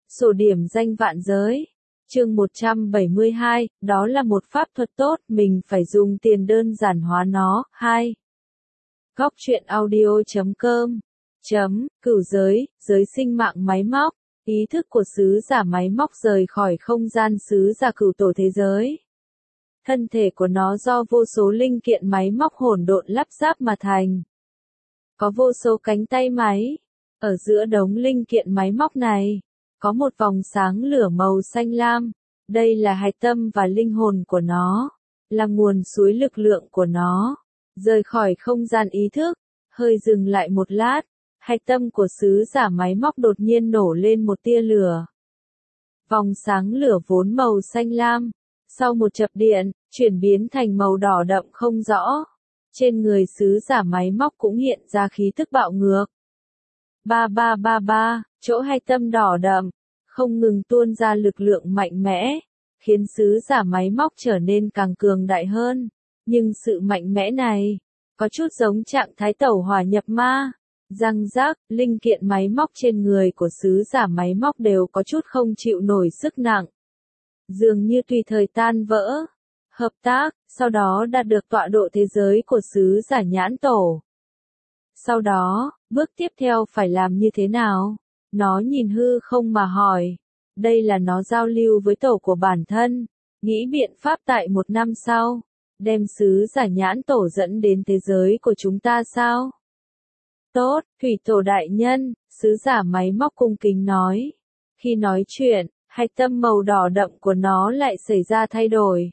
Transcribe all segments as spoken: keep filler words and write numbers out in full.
Sổ điểm danh vạn giới. Chương một trăm bảy mươi hai, đó là một pháp thuật tốt, mình phải dùng tiền đơn giản hóa nó. hai. Góc truyện audio chấm com chấm, cửu giới, giới sinh mạng máy móc, ý thức của sứ giả máy móc rời khỏi không gian sứ giả cửu tổ thế giới. Thân thể của nó do vô số linh kiện máy móc hỗn độn lắp ráp mà thành. Có vô số cánh tay máy. Ở giữa đống linh kiện máy móc này, có một vòng sáng lửa màu xanh lam. Đây là hạch tâm và linh hồn của nó, là nguồn suối lực lượng của nó. Rời khỏi không gian ý thức, hơi dừng lại một lát, hạch tâm của sứ giả máy móc đột nhiên nổ lên một tia lửa. Vòng sáng lửa vốn màu xanh lam, sau một chập điện, chuyển biến thành màu đỏ đậm không rõ. Trên người sứ giả máy móc cũng hiện ra khí tức bạo ngược. Ba ba ba ba, chỗ hạch tâm đỏ đậm, không ngừng tuôn ra lực lượng mạnh mẽ, khiến sứ giả máy móc trở nên càng cường đại hơn. Nhưng sự mạnh mẽ này, có chút giống trạng thái tẩu hỏa nhập ma. Răng rác, linh kiện máy móc trên người của sứ giả máy móc đều có chút không chịu nổi sức nặng. Dường như tùy thời tan vỡ. Hợp tác, sau đó đạt được tọa độ thế giới của sứ giả nhãn tổ. Sau đó, bước tiếp theo phải làm như thế nào? Nó nhìn hư không mà hỏi. Đây là nó giao lưu với tổ của bản thân, nghĩ biện pháp tại một năm sau, đem sứ giả nhãn tổ dẫn đến thế giới của chúng ta sao? Tốt, thủy tổ đại nhân, sứ giả máy móc cung kính nói. Khi nói chuyện, hạch tâm màu đỏ đậm của nó lại xảy ra thay đổi.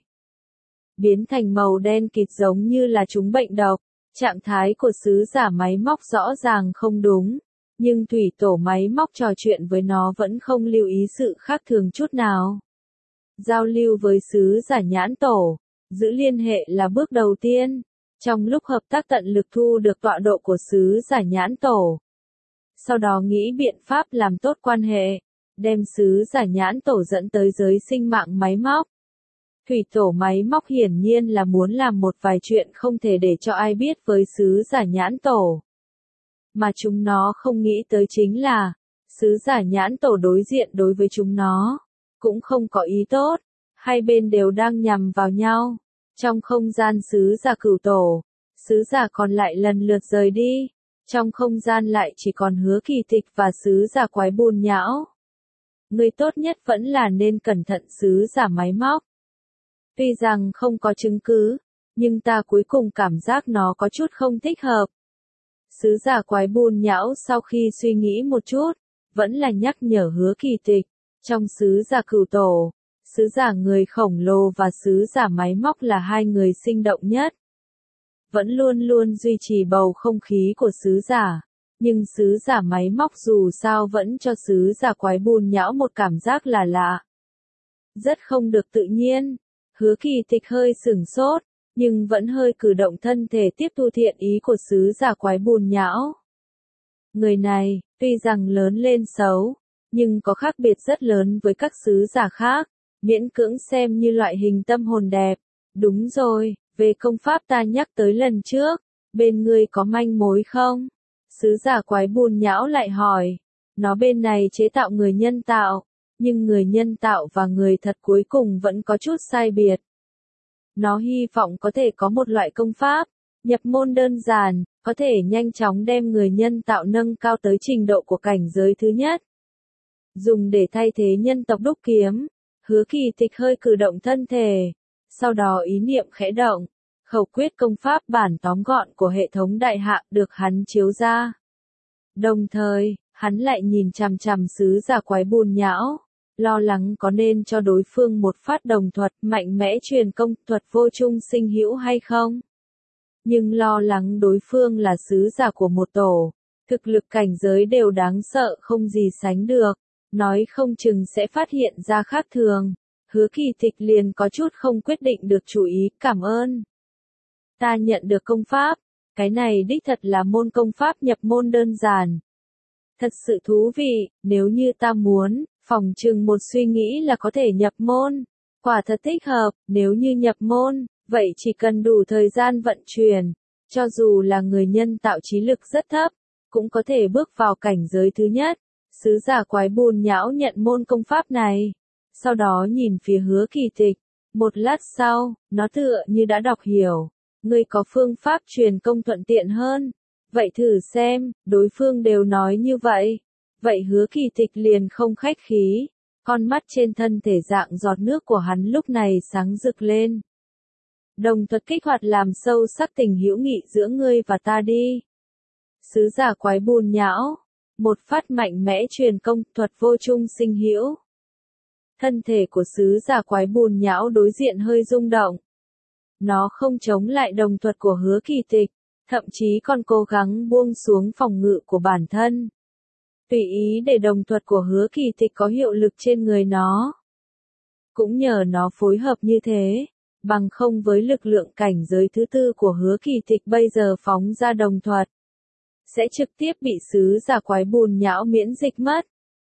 Biến thành màu đen kịt giống như là chúng bệnh độc. Trạng thái của sứ giả máy móc rõ ràng không đúng, nhưng thủy tổ máy móc trò chuyện với nó vẫn không lưu ý sự khác thường chút nào. Giao lưu với sứ giả nhãn tổ, giữ liên hệ là bước đầu tiên, trong lúc hợp tác tận lực thu được tọa độ của sứ giả nhãn tổ. Sau đó nghĩ biện pháp làm tốt quan hệ, đem sứ giả nhãn tổ dẫn tới giới sinh mạng máy móc. Thủy tổ máy móc hiển nhiên là muốn làm một vài chuyện không thể để cho ai biết với sứ giả nhãn tổ. Mà chúng nó không nghĩ tới chính là, sứ giả nhãn tổ đối diện đối với chúng nó, cũng không có ý tốt, hai bên đều đang nhằm vào nhau. Trong không gian sứ giả cửu tổ, sứ giả còn lại lần lượt rời đi, trong không gian lại chỉ còn Hứa Kỳ Tịch và sứ giả quái bùn nhão. Người tốt nhất vẫn là nên cẩn thận sứ giả máy móc. Tuy rằng không có chứng cứ, nhưng ta cuối cùng cảm giác nó có chút không thích hợp. Sứ giả quái bùn nhão sau khi suy nghĩ một chút, vẫn là nhắc nhở Hứa Kỳ Tịch. Trong sứ giả cửu tổ, sứ giả người khổng lồ và sứ giả máy móc là hai người sinh động nhất. Vẫn luôn luôn duy trì bầu không khí của sứ giả, nhưng sứ giả máy móc dù sao vẫn cho sứ giả quái bùn nhão một cảm giác là lạ. Rất không được tự nhiên. Hứa Kỳ Tịch hơi sửng sốt, nhưng vẫn hơi cử động thân thể tiếp thu thiện ý của sứ giả quái bùn nhão. Người này, tuy rằng lớn lên xấu, nhưng có khác biệt rất lớn với các sứ giả khác, miễn cưỡng xem như loại hình tâm hồn đẹp. Đúng rồi, về công pháp ta nhắc tới lần trước, bên ngươi có manh mối không? Sứ giả quái bùn nhão lại hỏi. Nó bên này chế tạo người nhân tạo. Nhưng người nhân tạo và người thật cuối cùng vẫn có chút sai biệt. Nó hy vọng có thể có một loại công pháp, nhập môn đơn giản, có thể nhanh chóng đem người nhân tạo nâng cao tới trình độ của cảnh giới thứ nhất. Dùng để thay thế nhân tộc đúc kiếm. Hứa Kỳ Tịch hơi cử động thân thể. Sau đó ý niệm khẽ động. Khẩu quyết công pháp bản tóm gọn của hệ thống đại hạ được hắn chiếu ra. Đồng thời, hắn lại nhìn chằm chằm sứ giả quái bùn nhão. Lo lắng có nên cho đối phương một phát đồng thuật mạnh mẽ truyền công thuật vô trung sinh hữu hay không. Nhưng lo lắng đối phương là sứ giả của một tổ, thực lực cảnh giới đều đáng sợ không gì sánh được, nói không chừng sẽ phát hiện ra khác thường. Hứa Kỳ Tịch liền có chút không quyết định được chủ ý. Cảm ơn. Ta nhận được công pháp, cái này đích thật là môn công pháp nhập môn đơn giản. Thật sự thú vị, nếu như ta muốn, phỏng chừng một suy nghĩ là có thể nhập môn. Quả thật thích hợp, nếu như nhập môn, vậy chỉ cần đủ thời gian vận chuyển, cho dù là người nhân tạo trí lực rất thấp, cũng có thể bước vào cảnh giới thứ nhất. Sứ giả quái bùn nhão nhận môn công pháp này. Sau đó nhìn phía Hứa Kỳ Tịch. Một lát sau, nó tựa như đã đọc hiểu. Ngươi có phương pháp truyền công thuận tiện hơn. Vậy thử xem, đối phương đều nói như vậy. Vậy Hứa Kỳ Tịch liền không khách khí. Con mắt trên thân thể dạng giọt nước của hắn lúc này sáng rực lên. Đồng thuật kích hoạt làm sâu sắc tình hữu nghị giữa ngươi và ta đi. Sứ giả quái bùn nhão. Một phát mạnh mẽ truyền công thuật vô trung sinh hữu. Thân thể của sứ giả quái bùn nhão đối diện hơi rung động. Nó không chống lại đồng thuật của Hứa Kỳ Tịch, thậm chí còn cố gắng buông xuống phòng ngự của bản thân. Tùy ý để đồng thuật của Hứa Kỳ Tịch có hiệu lực trên người nó. Cũng nhờ nó phối hợp như thế, bằng không với lực lượng cảnh giới thứ tư của Hứa Kỳ Tịch bây giờ phóng ra đồng thuật, sẽ trực tiếp bị sứ giả quái bùn nhão miễn dịch mất.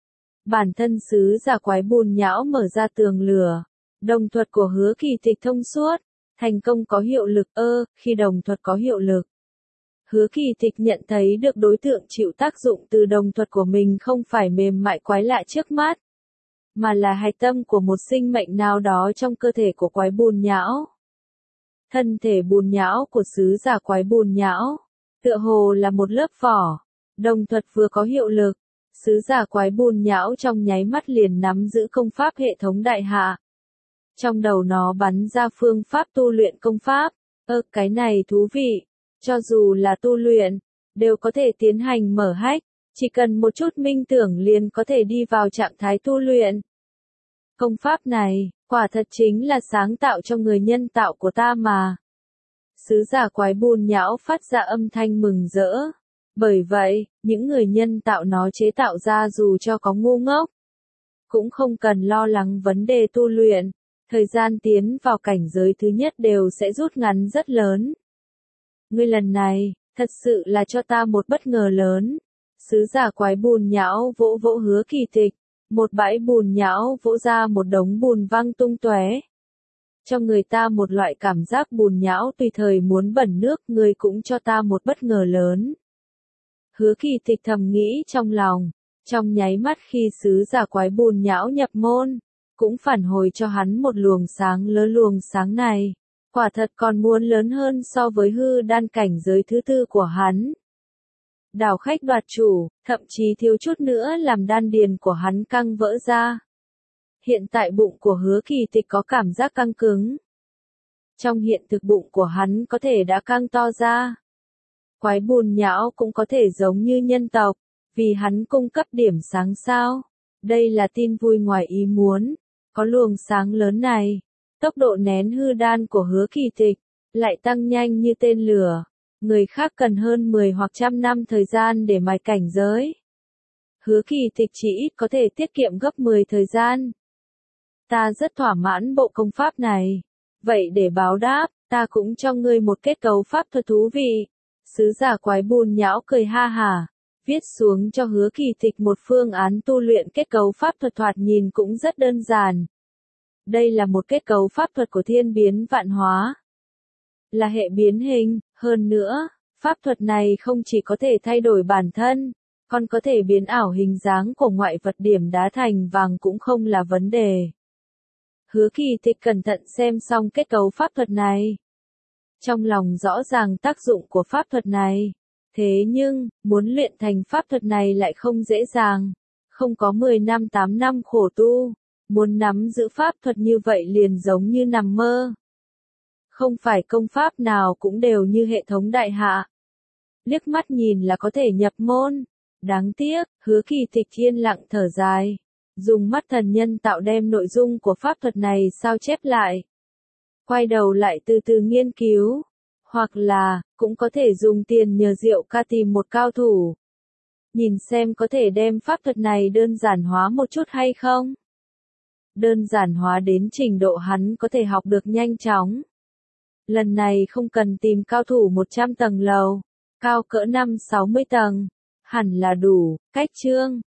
Bản thân sứ giả quái bùn nhão mở ra tường lửa, đồng thuật của Hứa Kỳ Tịch thông suốt, thành công có hiệu lực ơ, khi đồng thuật có hiệu lực. Hứa Kỳ Tịch nhận thấy được đối tượng chịu tác dụng từ đồng thuật của mình không phải mềm mại quái lạ trước mắt, mà là hạch tâm của một sinh mệnh nào đó trong cơ thể của quái bùn nhão. Thân thể bùn nhão của sứ giả quái bùn nhão, tựa hồ là một lớp vỏ, đồng thuật vừa có hiệu lực, sứ giả quái bùn nhão trong nháy mắt liền nắm giữ công pháp hệ thống đại hạ. Trong đầu nó bắn ra phương pháp tu luyện công pháp, ơ cái này thú vị, cho dù là tu luyện, đều có thể tiến hành mở hách, chỉ cần một chút minh tưởng liền có thể đi vào trạng thái tu luyện. Công pháp này, quả thật chính là sáng tạo cho người nhân tạo của ta mà. Sứ giả quái bùn nhão phát ra âm thanh mừng rỡ. Bởi vậy, những người nhân tạo nó chế tạo ra dù cho có ngu ngốc, cũng không cần lo lắng vấn đề tu luyện, thời gian tiến vào cảnh giới thứ nhất đều sẽ rút ngắn rất lớn. Ngươi lần này, thật sự là cho ta một bất ngờ lớn. Sứ giả quái bùn nhão vỗ vỗ Hứa Kỳ Tịch, một bãi bùn nhão vỗ ra một đống bùn văng tung tóe. Cho người ta một loại cảm giác bùn nhão tùy thời muốn bẩn nước, ngươi cũng cho ta một bất ngờ lớn. Hứa Kỳ Tịch thầm nghĩ trong lòng, trong nháy mắt khi sứ giả quái bùn nhão nhập môn, cũng phản hồi cho hắn một luồng sáng lớn, luồng sáng này, quả thật còn muốn lớn hơn so với hư đan cảnh giới thứ tư của hắn. Đảo khách đoạt chủ, thậm chí thiếu chút nữa làm đan điền của hắn căng vỡ ra. Hiện tại bụng của Hứa Kỳ Tịch có cảm giác căng cứng. Trong hiện thực bụng của hắn có thể đã căng to ra. Quái bùn nhão cũng có thể giống như nhân tộc, vì hắn cung cấp điểm sáng sao. Đây là tin vui ngoài ý muốn. Có luồng sáng lớn này, tốc độ nén hư đan của Hứa Kỳ Tịch lại tăng nhanh như tên lửa. Người khác cần hơn mười hoặc trăm năm thời gian để mài cảnh giới. Hứa Kỳ Tịch chỉ ít có thể tiết kiệm gấp mười thời gian. Ta rất thỏa mãn bộ công pháp này. Vậy để báo đáp, ta cũng cho ngươi một kết cấu pháp thuật thú vị. Sứ giả quái bùn nhão cười ha hả, viết xuống cho Hứa Kỳ Tịch một phương án tu luyện kết cấu pháp thuật thoạt nhìn cũng rất đơn giản. Đây là một kết cấu pháp thuật của thiên biến vạn hóa. Là hệ biến hình, hơn nữa, pháp thuật này không chỉ có thể thay đổi bản thân, còn có thể biến ảo hình dáng của ngoại vật, điểm đá thành vàng cũng không là vấn đề. Hứa Kỳ Tịch cẩn thận xem xong kết cấu pháp thuật này. Trong lòng rõ ràng tác dụng của pháp thuật này. Thế nhưng, muốn luyện thành pháp thuật này lại không dễ dàng. Không có mười năm tám năm khổ tu. Muốn nắm giữ pháp thuật như vậy liền giống như nằm mơ. Không phải công pháp nào cũng đều như hệ thống đại hạ. Liếc mắt nhìn là có thể nhập môn. Đáng tiếc, Hứa Kỳ Tịch yên lặng thở dài. Dùng mắt thần nhân tạo đem nội dung của pháp thuật này sao chép lại. Quay đầu lại từ từ nghiên cứu. Hoặc là, cũng có thể dùng tiền nhờ Diệu Ca tìm một cao thủ. Nhìn xem có thể đem pháp thuật này đơn giản hóa một chút hay không. Đơn giản hóa đến trình độ hắn có thể học được nhanh chóng. Lần này không cần tìm cao thủ một trăm tầng lầu, cao cỡ năm sáu mươi tầng, hẳn là đủ. Cách chương